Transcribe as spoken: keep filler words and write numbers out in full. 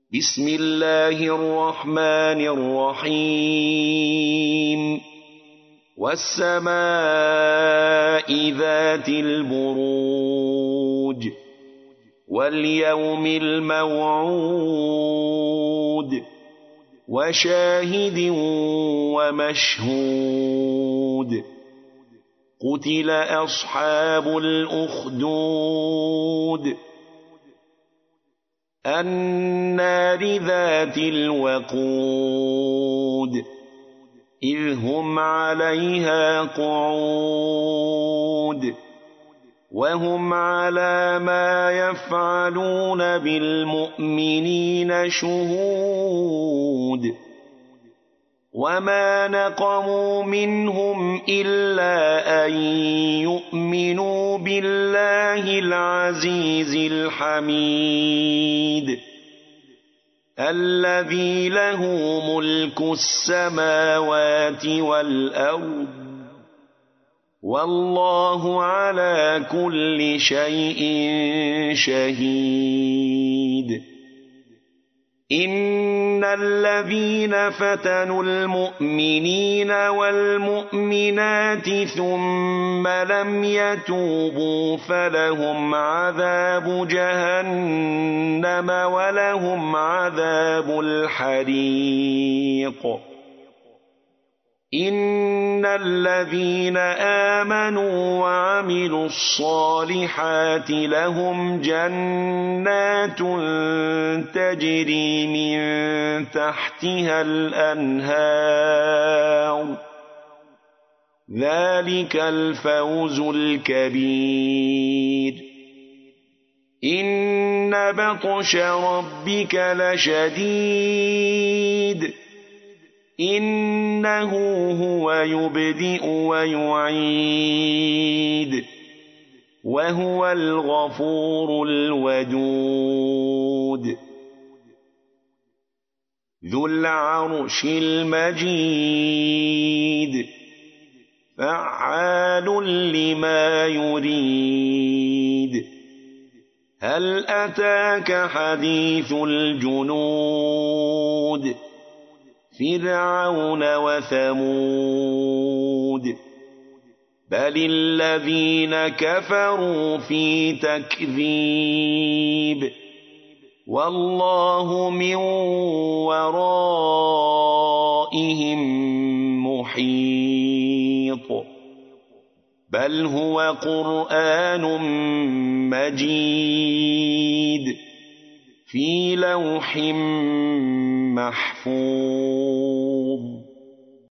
بسم الله الرحمن الرحيم والسماء ذات البروج واليوم الموعود وشاهد ومشهود قتل أصحاب الأخدود النار ذات الوقود إذ هم عليها قعود وهم على ما يفعلون بالمؤمنين شهود وما نقموا منهم إلا أن يؤمنوا بالله العزيز الحميد الذي له ملك السماوات والأرض والله على كل شيء شهيد إن الذين فتنوا المؤمنين والمؤمنات ثم لم يتوبوا فلهم عذاب جهنم ولهم عذاب الحريق إن الذين آمنوا وعملوا الصالحات لهم جنات تجري من تحتها الأنهار ذلك الفوز الكبير إن بطش ربك لشديد إنه هو يبدئ ويعيد وهو الغفور الودود ذو العرش المجيد فعال لما يريد هل أتاك حديث الجنود فرعون وثمود بل الذين كفروا في تكذيب والله من ورائهم محيط بل هو قرآن مجيد في لوح محفوظ